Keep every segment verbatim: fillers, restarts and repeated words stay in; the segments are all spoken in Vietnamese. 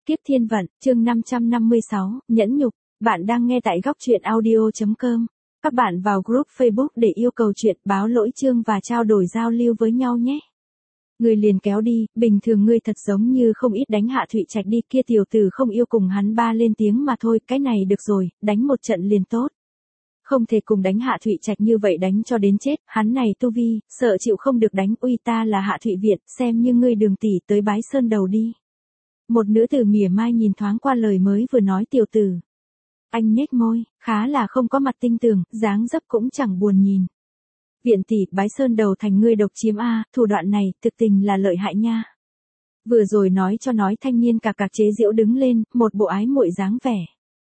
Kiếp thiên vận, chương năm trăm năm mươi sáu, nhẫn nhục. Bạn đang nghe tại góc truyện audio chấm com. Các bạn vào group Facebook để yêu cầu chuyện, báo lỗi chương và trao đổi giao lưu với nhau nhé. Người liền kéo đi, bình thường ngươi thật giống như không ít đánh Hạ Thụy Trạch đi, kia tiểu tử không yêu cùng hắn ba lên tiếng mà thôi, cái này được rồi, đánh một trận liền tốt. Không thể cùng đánh Hạ Thụy Trạch như vậy đánh cho đến chết, hắn này tu vi, sợ chịu không được đánh, uy ta là Hạ Thụy Viện, xem như ngươi Đường tỷ tới bái sơn đầu đi. Một nữ tử mỉa mai nhìn thoáng qua lời mới vừa nói tiểu tử. Anh nhếch môi, khá là không có mặt tinh tường, dáng dấp cũng chẳng buồn nhìn. Viện tỷ, bái sơn đầu thành ngươi độc chiếm a, thủ đoạn này, thực tình là lợi hại nha. Vừa rồi nói cho nói thanh niên cạc cạc chế giễu đứng lên, một bộ ái muội dáng vẻ.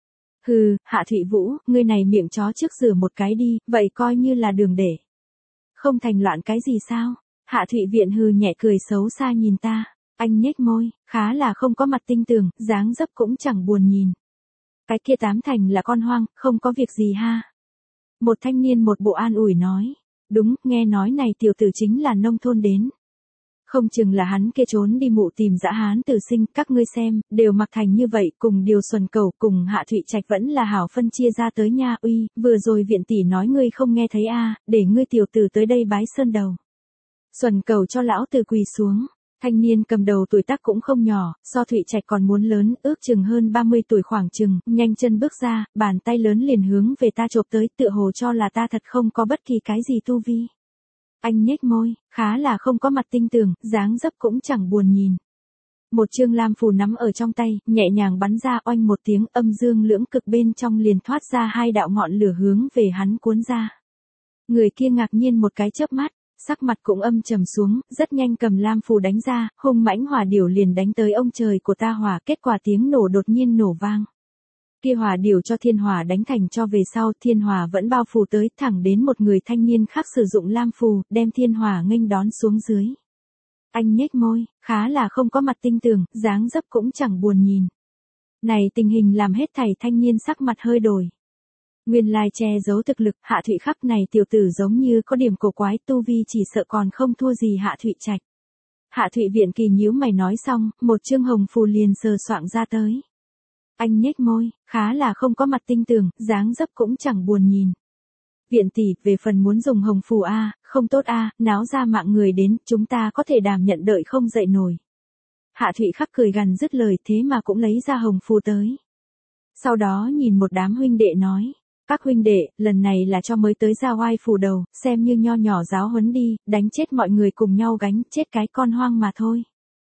Hừ, Hạ Thụy Vũ, ngươi này miệng chó trước rửa một cái đi, vậy coi như là đường để. Không thành loạn cái gì sao? Hạ Thụy Viện hừ nhẹ cười xấu xa nhìn ta. Anh nhếch môi, khá là không có mặt tinh tường, dáng dấp cũng chẳng buồn nhìn. Cái kia tám thành là con hoang, không có việc gì ha. Một thanh niên một bộ an ủi nói. Đúng, nghe nói này tiểu tử chính là nông thôn đến. Không chừng là hắn kia trốn đi mụ tìm dã hán tử sinh, các ngươi xem, đều mặc thành như vậy, cùng điều xuân cầu, cùng Hạ Thụy Trạch vẫn là hảo phân chia ra tới nha. Uy, vừa rồi viện tỷ nói ngươi không nghe thấy a, để ngươi tiểu tử tới đây bái sơn đầu. Xuân cầu cho lão tử quỳ xuống. Thanh niên cầm đầu tuổi tác cũng không nhỏ, so Thụy Trạch còn muốn lớn, ước chừng hơn ba mươi tuổi khoảng chừng, nhanh chân bước ra, bàn tay lớn liền hướng về ta chộp tới, tựa hồ cho là ta thật không có bất kỳ cái gì tu vi. Anh nhếch môi, khá là không có mặt tinh tường, dáng dấp cũng chẳng buồn nhìn. Một chương lam phù nắm ở trong tay, nhẹ nhàng bắn ra, oanh một tiếng, âm dương lưỡng cực bên trong liền thoát ra hai đạo ngọn lửa hướng về hắn cuốn ra. Người kia ngạc nhiên một cái chớp mắt. Sắc mặt cũng âm trầm xuống, rất nhanh cầm lam phù đánh ra, hung mãnh hỏa điểu liền đánh tới ông trời của ta hỏa, kết quả tiếng nổ đột nhiên nổ vang. Kia hỏa điểu cho thiên hỏa đánh thành cho về sau, thiên hỏa vẫn bao phủ tới, thẳng đến một người thanh niên khác sử dụng lam phù, đem thiên hỏa nghênh đón xuống dưới. Anh nhếch môi, khá là không có mặt tinh tường, dáng dấp cũng chẳng buồn nhìn. Này tình hình làm hết thảy thanh niên sắc mặt hơi đổi. Nguyên lai che giấu thực lực, Hạ Thụy Khắc này tiểu tử giống như có điểm cổ quái, tu vi chỉ sợ còn không thua gì Hạ Thụy Trạch. Hạ Thụy Viện kỳ nhíu mày nói xong, một chương hồng phù liền sờ soạng ra tới. Anh nhếch môi, khá là không có mặt tinh tường, dáng dấp cũng chẳng buồn nhìn. Viện tỷ, về phần muốn dùng hồng phù a, không tốt a, náo ra mạng người đến, chúng ta có thể đảm nhận đợi không dậy nổi. Hạ Thụy Khắc cười gằn dứt lời, thế mà cũng lấy ra hồng phù tới. Sau đó nhìn một đám huynh đệ nói. Các huynh đệ, lần này là cho mới tới ra oai phủ đầu, xem như nho nhỏ giáo huấn đi, đánh chết mọi người cùng nhau gánh chết cái con hoang mà thôi.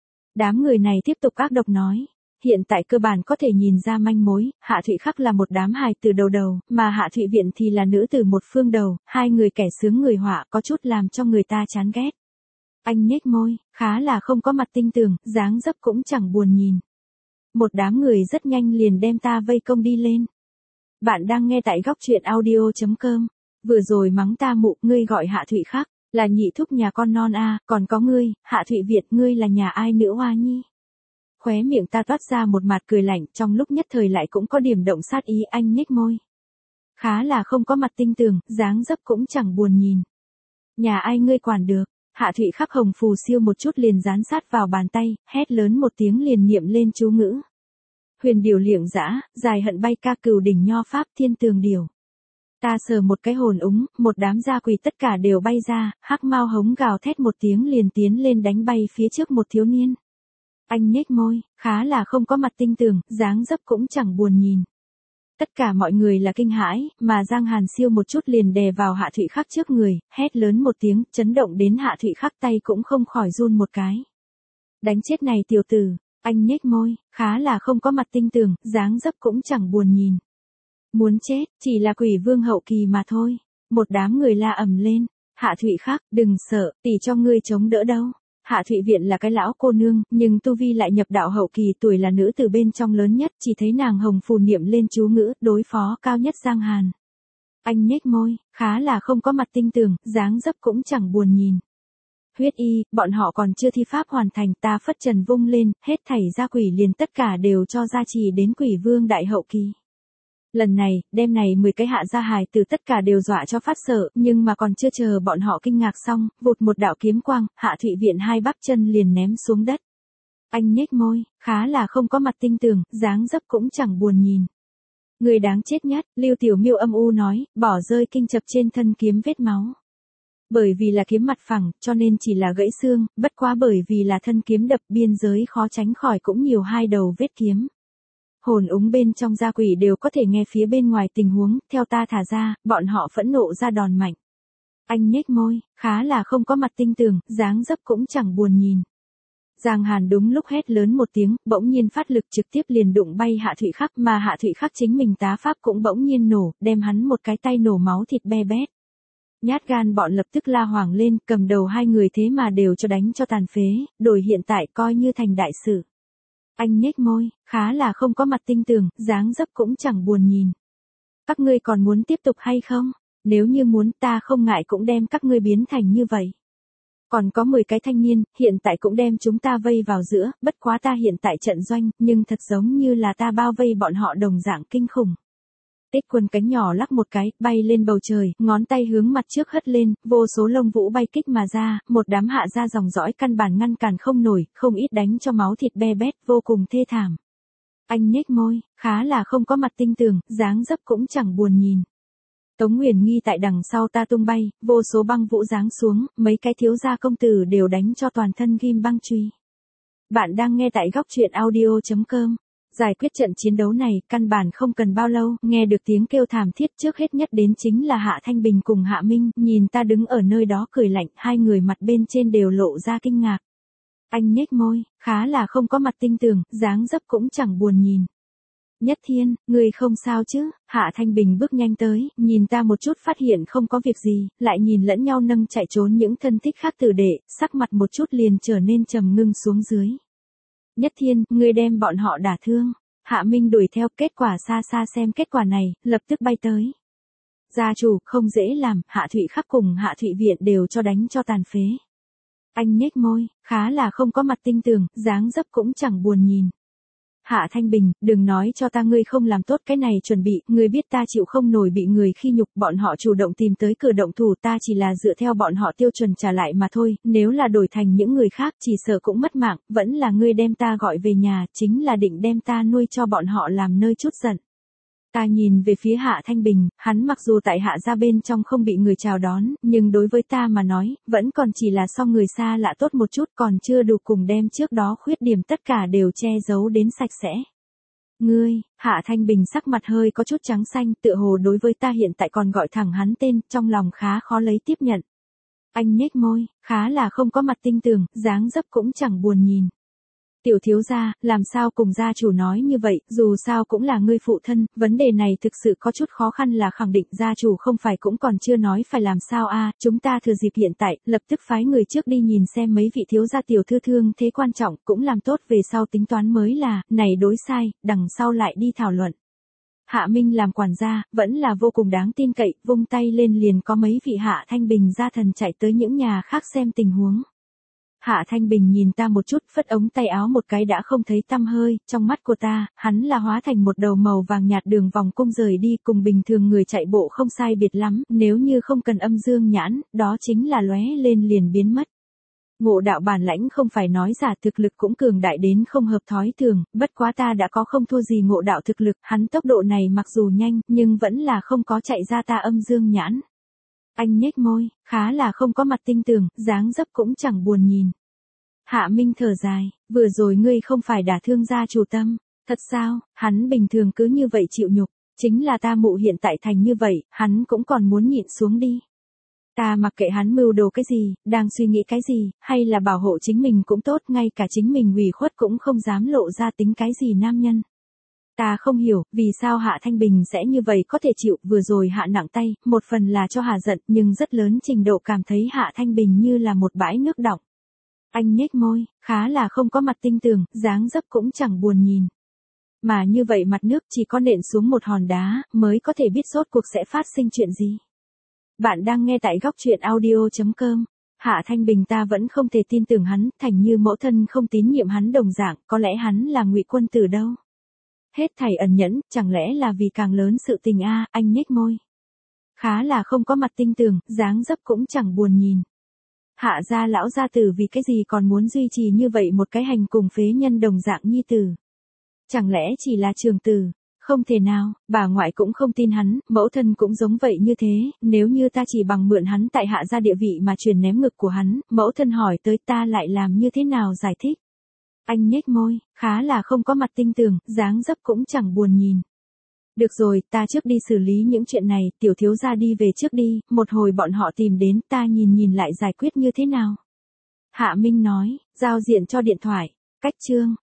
Đám người này tiếp tục ác độc nói. Hiện tại cơ bản có thể nhìn ra manh mối, Hạ Thụy Khắc là một đám hài từ đầu đầu, mà Hạ Thụy Viện thì là nữ từ một phương đầu, hai người kẻ sướng người họa có chút làm cho người ta chán ghét. Anh nhếch môi, khá là không có mặt tinh tường, dáng dấp cũng chẳng buồn nhìn. Một đám người rất nhanh liền đem ta vây công đi lên. Bạn đang nghe tại góc truyện audio chấm com. Vừa rồi mắng ta mụ, ngươi gọi Hạ Thụy Khắc, là nhị thúc nhà con non a, à, còn có ngươi, Hạ Thụy Việt, ngươi là nhà ai nữa hoa nhi. Khóe miệng ta toát ra một mặt cười lạnh, trong lúc nhất thời lại cũng có điểm động sát ý. Anh nhếch môi. Khá là không có mặt tinh tường, dáng dấp cũng chẳng buồn nhìn. Nhà ai ngươi quản được. Hạ Thụy Khắc hồng phù siêu một chút liền dán sát vào bàn tay, hét lớn một tiếng liền niệm lên chú ngữ. Huyền điểu liệng dã, dài hận bay ca cừu đỉnh nho pháp thiên tường điểu. Ta sờ một cái hồn úng, một đám gia quỳ tất cả đều bay ra, hắc mao hống gào thét một tiếng liền tiến lên đánh bay phía trước một thiếu niên. Anh nhếch môi, khá là không có mặt tinh tường, dáng dấp cũng chẳng buồn nhìn. Tất cả mọi người là kinh hãi, mà Giang Hàn siêu một chút liền đè vào Hạ Thụy Khắc trước người, hét lớn một tiếng, chấn động đến Hạ Thụy Khắc tay cũng không khỏi run một cái. Đánh chết này tiểu tử. Anh nhếch môi, khá là không có mặt tinh tường, dáng dấp cũng chẳng buồn nhìn. Muốn chết, chỉ là quỷ vương hậu kỳ mà thôi. Một đám người la ầm lên. Hạ Thụy Khắc, đừng sợ, tỷ cho ngươi chống đỡ đâu. Hạ Thụy Viện là cái lão cô nương, nhưng tu vi lại nhập đạo hậu kỳ, tuổi là nữ từ bên trong lớn nhất, chỉ thấy nàng hồng phù niệm lên chú ngữ, đối phó cao nhất Giang Hàn. Anh nhếch môi, khá là không có mặt tinh tường, dáng dấp cũng chẳng buồn nhìn. Huyết y, bọn họ còn chưa thi pháp hoàn thành, ta phất trần vung lên, hết thảy gia quỷ liền tất cả đều cho gia trì đến quỷ vương đại hậu kỳ. Lần này, đêm này mười cái hạ gia hài từ tất cả đều dọa cho phát sợ, nhưng mà còn chưa chờ bọn họ kinh ngạc xong, vụt một đạo kiếm quang, Hạ Thụy Viện hai bắp chân liền ném xuống đất. Anh nhếch môi, khá là không có mặt tinh tường, dáng dấp cũng chẳng buồn nhìn. Người đáng chết nhất, Lưu Tiểu Miêu âm u nói, bỏ rơi kinh chập trên thân kiếm vết máu. Bởi vì là kiếm mặt phẳng, cho nên chỉ là gãy xương, bất quá bởi vì là thân kiếm đập biên giới khó tránh khỏi cũng nhiều hai đầu vết kiếm. Hồn úng bên trong gia quỷ đều có thể nghe phía bên ngoài tình huống, theo ta thả ra, bọn họ phẫn nộ ra đòn mạnh. Anh nhếch môi, khá là không có mặt tinh tường, dáng dấp cũng chẳng buồn nhìn. Giang Hàn đúng lúc hét lớn một tiếng, bỗng nhiên phát lực trực tiếp liền đụng bay Hạ Thụy Khắc, mà Hạ Thụy Khắc chính mình tá pháp cũng bỗng nhiên nổ, đem hắn một cái tay nổ máu thịt be bét. Nhát gan bọn lập tức la hoảng lên, cầm đầu hai người thế mà đều cho đánh cho tàn phế, đổi hiện tại coi như thành đại sự. Anh nhếch môi, khá là không có mặt tinh tường, dáng dấp cũng chẳng buồn nhìn. Các ngươi còn muốn tiếp tục hay không? Nếu như muốn ta không ngại cũng đem các ngươi biến thành như vậy. Còn có mười cái thanh niên, hiện tại cũng đem chúng ta vây vào giữa, bất quá ta hiện tại trận doanh, nhưng thật giống như là ta bao vây bọn họ đồng dạng kinh khủng. Tích Quân cánh nhỏ lắc một cái, bay lên bầu trời, ngón tay hướng mặt trước hất lên, vô số lông vũ bay kích mà ra, một đám hạ ra dòng dõi căn bản ngăn cản không nổi, không ít đánh cho máu thịt be bét, vô cùng thê thảm. Anh nhếch môi, khá là không có mặt tinh tường, dáng dấp cũng chẳng buồn nhìn. Tống Nguyền Nghi tại đằng sau ta tung bay, vô số băng vũ giáng xuống, mấy cái thiếu gia công tử đều đánh cho toàn thân ghim băng truy. Bạn đang nghe tại góc truyện audio chấm com. Giải quyết trận chiến đấu này, căn bản không cần bao lâu, nghe được tiếng kêu thảm thiết trước hết nhất đến chính là Hạ Thanh Bình cùng Hạ Minh, nhìn ta đứng ở nơi đó cười lạnh, hai người mặt bên trên đều lộ ra kinh ngạc. Anh nhếch môi, khá là không có mặt tinh tường, dáng dấp cũng chẳng buồn nhìn. Nhất Thiên, người không sao chứ? Hạ Thanh Bình bước nhanh tới, nhìn ta một chút phát hiện không có việc gì, lại nhìn lẫn nhau nâng chạy trốn những thân thích khác tử đệ, sắc mặt một chút liền trở nên trầm ngưng xuống dưới. Nhất Thiên, ngươi đem bọn họ đả thương. Hạ Minh đuổi theo, kết quả xa xa xem kết quả này, lập tức bay tới. Gia chủ, không dễ làm, Hạ Thụy Khắc cùng Hạ Thụy Viện đều cho đánh cho tàn phế. Anh nhếch môi, khá là không có mặt tinh tường, dáng dấp cũng chẳng buồn nhìn. Hạ Thanh Bình, đừng nói cho ta ngươi không làm tốt cái này chuẩn bị, ngươi biết ta chịu không nổi bị người khi nhục, bọn họ chủ động tìm tới cửa động thủ, ta chỉ là dựa theo bọn họ tiêu chuẩn trả lại mà thôi, nếu là đổi thành những người khác chỉ sợ cũng mất mạng, vẫn là ngươi đem ta gọi về nhà, chính là định đem ta nuôi cho bọn họ làm nơi chút giận. Ta nhìn về phía Hạ Thanh Bình, hắn mặc dù tại Hạ gia bên trong không bị người chào đón, nhưng đối với ta mà nói, vẫn còn chỉ là so người xa lạ tốt một chút, còn chưa đủ cùng đem trước đó khuyết điểm tất cả đều che giấu đến sạch sẽ. Ngươi, Hạ Thanh Bình sắc mặt hơi có chút trắng xanh, tựa hồ đối với ta hiện tại còn gọi thẳng hắn tên, trong lòng khá khó lấy tiếp nhận. Anh nhếch môi, khá là không có mặt tinh tường, dáng dấp cũng chẳng buồn nhìn. Tiểu thiếu gia, làm sao cùng gia chủ nói như vậy, dù sao cũng là ngươi phụ thân, vấn đề này thực sự có chút khó khăn là khẳng định gia chủ không phải cũng còn chưa nói phải làm sao a, chúng ta thừa dịp hiện tại, lập tức phái người trước đi nhìn xem mấy vị thiếu gia tiểu thư thương thế quan trọng, cũng làm tốt về sau tính toán mới là, này đối sai, đằng sau lại đi thảo luận. Hạ Minh làm quản gia, vẫn là vô cùng đáng tin cậy, vung tay lên liền có mấy vị Hạ Thanh Bình gia thần chạy tới những nhà khác xem tình huống. Hạ Thanh Bình nhìn ta một chút, phất ống tay áo một cái đã không thấy tăm hơi, trong mắt của ta, hắn là hóa thành một đầu màu vàng nhạt đường vòng cung rời đi, cùng bình thường người chạy bộ không sai biệt lắm, nếu như không cần âm dương nhãn, đó chính là lóe lên liền biến mất. Ngộ đạo bản lãnh không phải nói giả, thực lực cũng cường đại đến không hợp thói thường, bất quá ta đã có không thua gì ngộ đạo thực lực, hắn tốc độ này mặc dù nhanh, nhưng vẫn là không có chạy ra ta âm dương nhãn. Anh nhếch môi, khá là không có mặt tinh tường, dáng dấp cũng chẳng buồn nhìn. Hạ Minh thở dài, vừa rồi ngươi không phải đả thương gia chủ tâm, thật sao, hắn bình thường cứ như vậy chịu nhục, chính là ta mụ hiện tại thành như vậy, hắn cũng còn muốn nhịn xuống đi. Ta mặc kệ hắn mưu đồ cái gì, đang suy nghĩ cái gì, hay là bảo hộ chính mình cũng tốt, ngay cả chính mình ủy khuất cũng không dám lộ ra tính cái gì nam nhân. Ta không hiểu, vì sao Hạ Thanh Bình sẽ như vậy có thể chịu, vừa rồi hạ nặng tay, một phần là cho hà giận, nhưng rất lớn trình độ cảm thấy Hạ Thanh Bình như là một bãi nước đọng. Anh nhếch môi, khá là không có mặt tinh tường, dáng dấp cũng chẳng buồn nhìn. Mà như vậy mặt nước chỉ có nện xuống một hòn đá, mới có thể biết rốt cuộc sẽ phát sinh chuyện gì. Bạn đang nghe tại góc truyện audio chấm com. Hạ Thanh Bình ta vẫn không thể tin tưởng hắn, thành như mẫu thân không tín nhiệm hắn đồng dạng, có lẽ hắn là ngụy quân tử đâu. Hết thảy ẩn nhẫn, chẳng lẽ là vì càng lớn sự tình a, anh nhếch môi. Khá là không có mặt tinh tường, dáng dấp cũng chẳng buồn nhìn. Hạ gia lão gia tử vì cái gì còn muốn duy trì như vậy một cái hành cùng phế nhân đồng dạng nhi tử. Chẳng lẽ chỉ là trường tử? Không thể nào, bà ngoại cũng không tin hắn, mẫu thân cũng giống vậy như thế, nếu như ta chỉ bằng mượn hắn tại hạ gia địa vị mà truyền ném ngực của hắn, mẫu thân hỏi tới ta lại làm như thế nào giải thích. Anh nhếch môi, khá là không có mặt tinh tường, dáng dấp cũng chẳng buồn nhìn. Được rồi, ta trước đi xử lý những chuyện này, tiểu thiếu gia đi về trước đi, một hồi bọn họ tìm đến, ta nhìn nhìn lại giải quyết như thế nào. Hạ Minh nói, giao diện cho điện thoại, cách chương.